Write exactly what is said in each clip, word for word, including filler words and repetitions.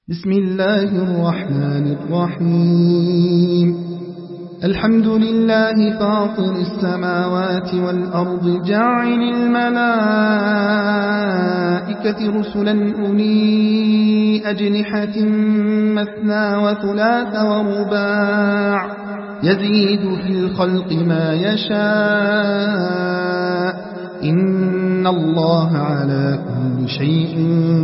بسم الله الرحمن الرحيم الحمد لله فاطر السماوات والأرض جاعل الملائكة رسلا أولي أجنحة مثنى وثلاث ورباع يزيد في الخلق ما يشاء إن الله على كل شيء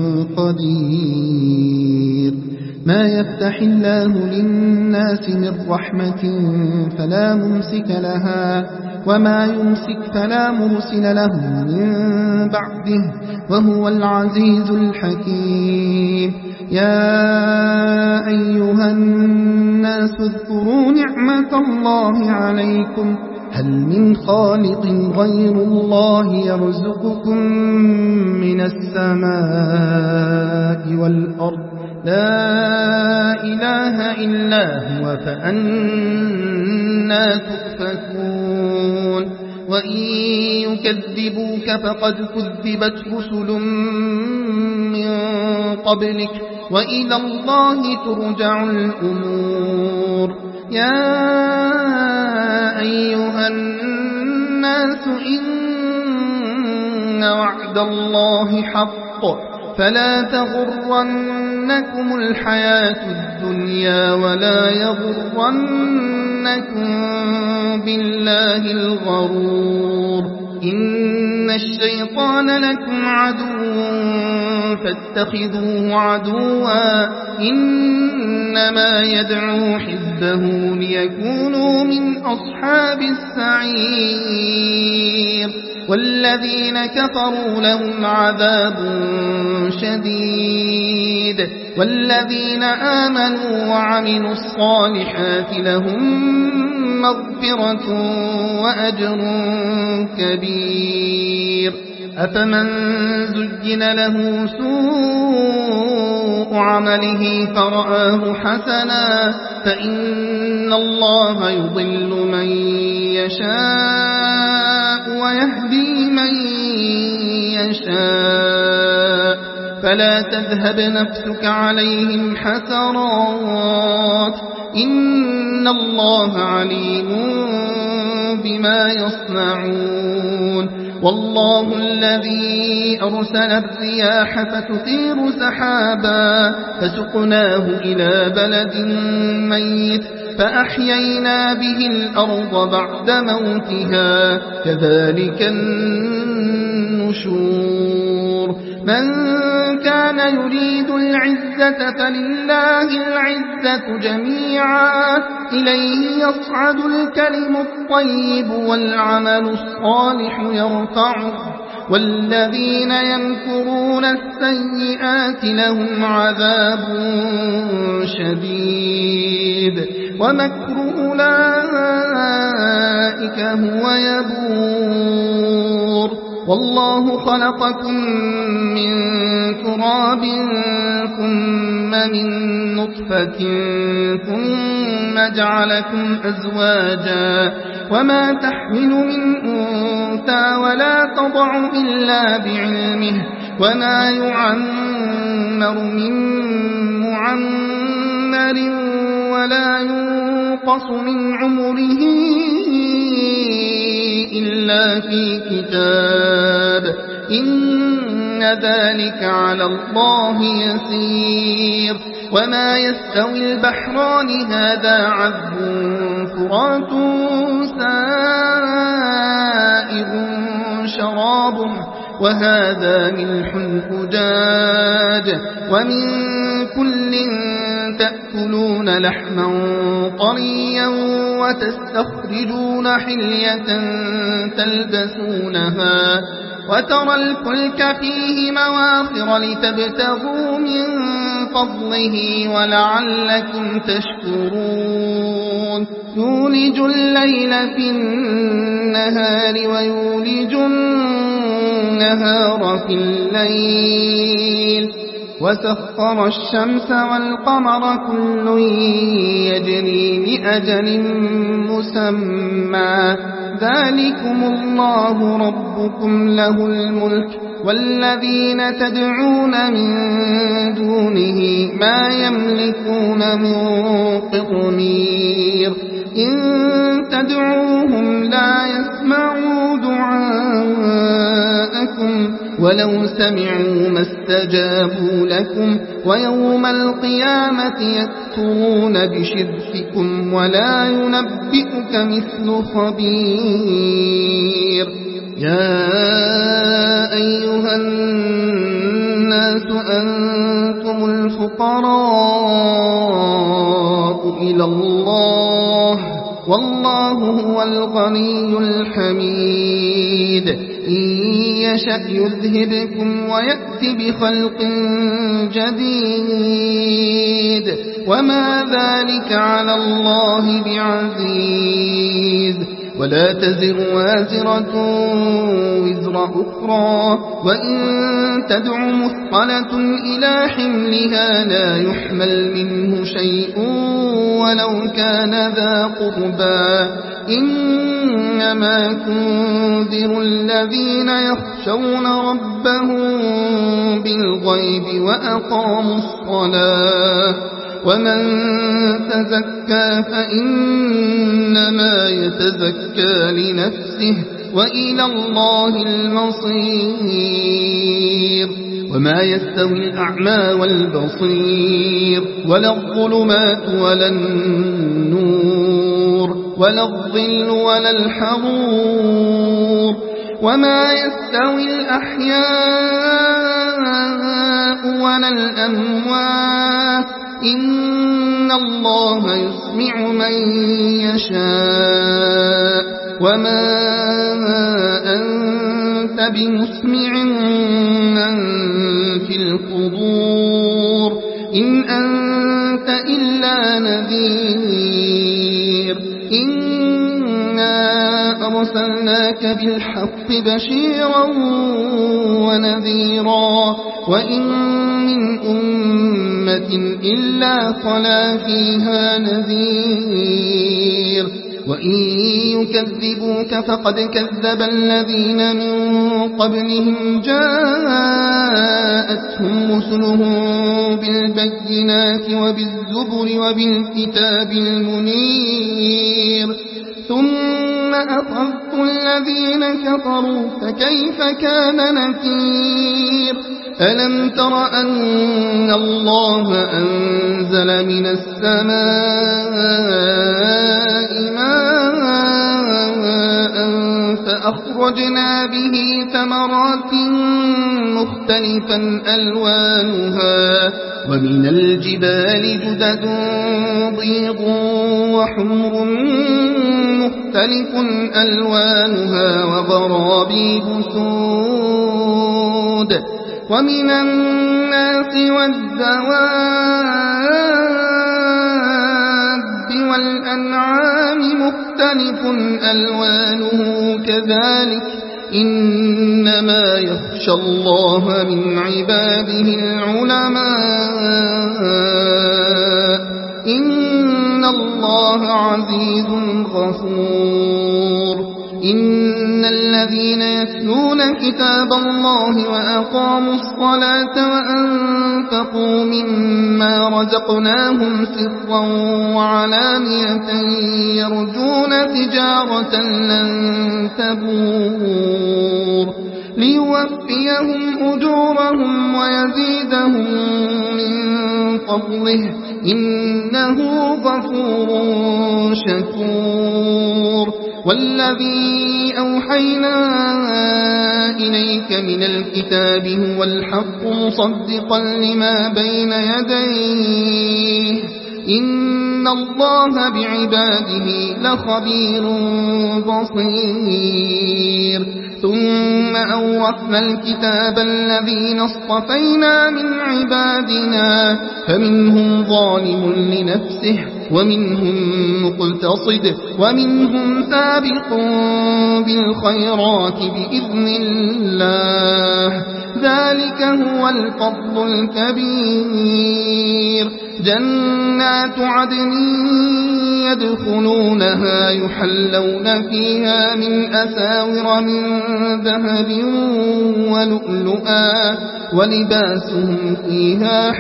قدير. ما يفتح الله للناس من رحمة فلا ممسك لها وما يمسك فلا مرسل له من بعده وهو العزيز الحكيم. يا أيها الناس اذكروا نعمة الله عليكم هل من خالق غير الله يرزقكم من السماء والأرض لا إله إلا هو فأنى تؤفكون. وإن يكذبوك فقد كذبت رسل من قبلك وإلى الله ترجع الأمور. يا أيها الناس إن وعد الله حق فلا تغرنكم الحياة الدنيا ولا يغرنكم بالله الغرور. إن الشيطان لكم عدو فاتخذوه عدوا إنما يدعو حزبه ليكونوا من أصحاب السعير. والذين كفروا لهم عذاب شديد والذين آمنوا وعملوا الصالحات لهم مغفرة وأجر كبير. أفمن زين له سوء عمله فرآه حسنا فإن الله يضل من يشاء ويهدي من يشاء فلا تذهب نفسك عليهم حسرات إن الله عليم بما يصنعون. والله الذي أرسل الرياح فتثير سحابا فسقناه إلى بلد ميت فأحيينا به الأرض بعد موتها كذلك النشور. من كان يريد العزة فلله العزة جميعا إليه يصعد الكلم الطيب والعمل الصالح يرفعه والذين يمكرون السيئات لهم عذاب شديد ومكر أولئك هو يبور. والله خلقكم من تراب ثم من نطفة ثم جعلكم أزواجا وما تحمل من أنثى ولا تضع إلا بعلمه وما يعمر من معمر ولا ينقص من عمره إلا في كتاب إن ذلك على الله يسير. وما يستوي البحران هذا عذب فرات سائغ شرابه وهذا ملح أجاج ومن كل تأكلون لحما طريا وتستخرجون حلية تلبسونها وترى الفلك فيه مواخر لتبتغوا من فضله ولعلكم تشكرون. يولج الليل في النهار ويولج النهار في الليل وسخر الشمس والقمر كل يجري لأجل مسمى ذلكم الله ربكم له الملك والذين تدعون من دونه ما يملكون من قطمير إن تدعوهم لا يسمعوا دعاءكم ولو سمعوا ما استجابوا لكم ويوم القيامة يكفرون بشرككم ولا ينبئك مثل خبير يا أيها الناس أنتم الفقراء إلى الله والله هو الغني الحميد إن يشأ يذهبكم ويأت بخلق جديد وما ذلك على الله بعزيز ولا تزر وازرة وزر أخرى وإن تدع مثقلة إلى حملها لا يحمل منه شيء ولو كان ذا قربى إنما تنذر الذين يخشون ربهم بالغيب وأقاموا الصلاة ومن تزكى فإنما يتزكى لنفسه وإلى الله المصير وما يستوي الأعمى والبصير ولا الظلمات ولا النور ولا الظل ولا الحرور وما يستوي الأحياء ولا الأموات إن الله يسمع من يشاء وما أنت بمسمع من في القبور إن أنت إلا نذير إنا أرسلناك بالحق بشيرا ونذيرا وإن من أمة إلا خلا فيها نذير وإن يكذبوك فقد كذب الذين من قبلهم جاءتهم رسلهم بالبينات وبالزبر وبالكتاب المنير ثم أخذت الذين كفروا فكيف كان نكير ألم تر أن الله أنزل من السماء ماء فأخرجنا به ثمرات مختلفا ألوانها ومن الجبال جدد بيض وحمر مختلف ألوانها وغرابيب سود ومن الناس والدواب والأنعام مختلف ألوانه كذلك إنما يخشى الله من عباده العلماء إن الله عزيز غفور إن الذين يتلون كتاب الله وأقاموا الصلاة وأنفقوا مما رزقناهم سرا وعلانية يرجون تجارة لن تبور ليوفيهم أجورهم ويزيدهم من فضله إنه غفور شكور والذي أوحينا إليك من الكتاب هو الحق مصدقا لما بين يديه إن الله بعباده لخبير بصير ثم أورثنا الكتاب الذين اصطفينا من عبادنا فمنهم ظالم لنفسه ومنهم مقتصد ومنهم سابق بالخيرات بإذن الله ذلك هو الفضل الكبير جنات عدن يدخلونها يحلون فيها من أساور من ذهب ولؤلؤا ولباسهم فيها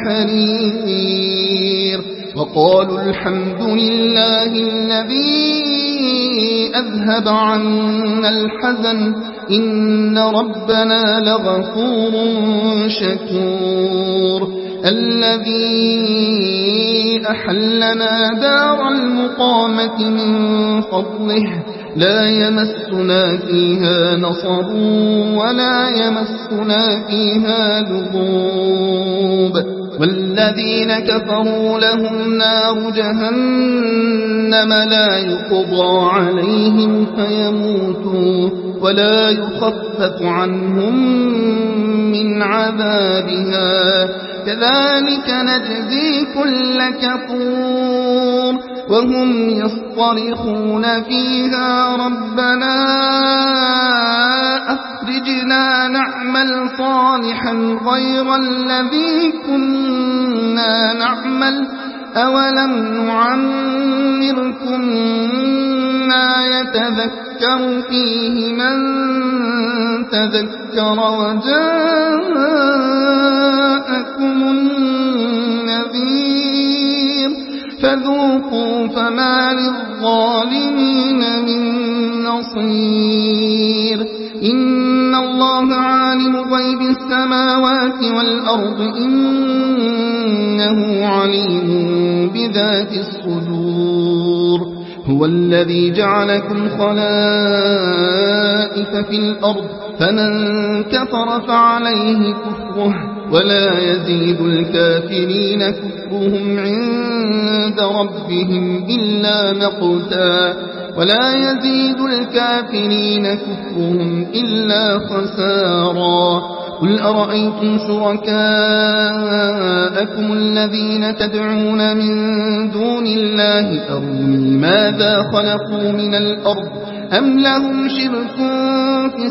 حرير وقالوا الحمد لله الذي أذهب عنا الحزن إن ربنا لغفور شكور الذي أحلنا دار المقامة من فضله لا يمسنا فيها نصب ولا يمسنا فيها لغوب والذين كفروا لهم نار جهنم لا يقضى عليهم فيموتوا ولا يخفف عنهم من عذابها كذلك نجزي كل كفور وهم يصطرخون فيها ربنا أخرجنا نعمل صالحا غير الذي كنا نعمل أولم نعمركم ما يتذكر فيه من تذكر وجاءكم النذير فذوقوا فما للظالمين من نصير إن الله عالم غيب السماوات والأرض إنه عليم بذات الصدور هو الذي جعلكم خلائف في الأرض فمن كفر فعليه كفره ولا يزيد الكافرين كفرهم عند ربهم إلا مقتا ولا يزيد الكافرين كفرهم إلا خسارا قل أرأيتم شركاءكم الذين تدعون من دون الله أروني ماذا خلقوا من الأرض أم لهم شرك في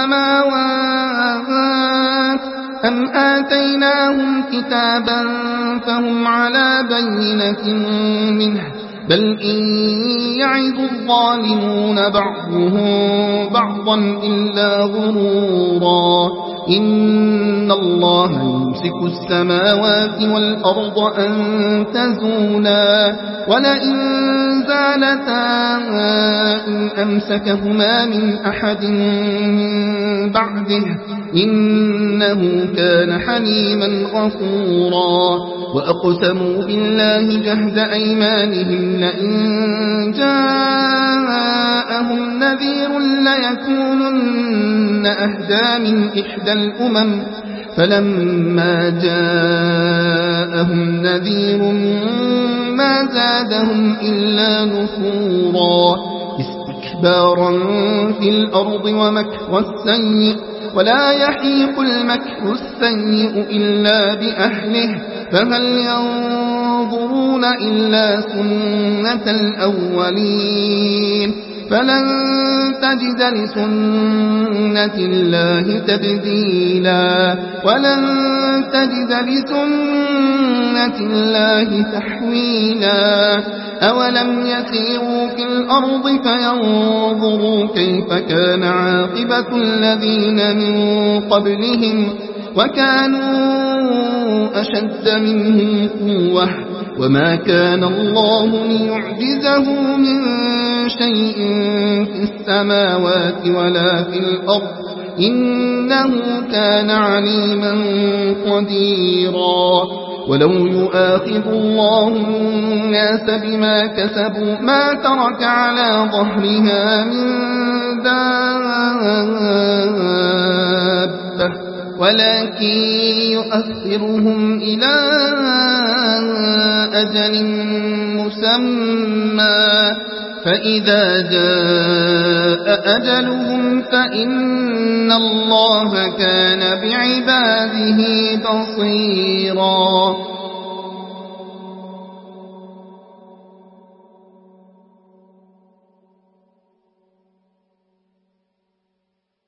السماوات أم آتيناهم كتابا فهم على بينة منه بل إن يعظ الظالمون بعضهم بعضا إلا غرورا إن الله يمسك السماوات والأرض أن تزولا ولئن زالتا إن أمسكهما من أحد من بعده إنه كان حليما غفورا وأقسموا بالله جهد أيمانهم لئن جاءهم نذير ليكونن أهدى من إحدى الأمم فلما جاءهم نذير ما زادهم إلا نفورا استكبارا في الأرض ومكر السيء ولا يحيق المكر السيء إلا بأهله فهل ينظرون إلا سنة الأولين فلن تجد لسنة الله تبديلا ولن تجد لسنة الله تحويلا أولم يسيروا في الأرض فينظروا كيف كان عاقبة الذين من قبلهم وكانوا أشد منهم قوة وما كان الله ليعجزه من شيء في السماوات ولا في الأرض إنه كان عليما قديرا ولو يؤاخذ الله الناس بما كسبوا ما ترك على ظهرها من دابة ولكن يؤخرهم إلى أجل مسمى فإذا جاء أجلهم فإن الله كان بعباده بصيرا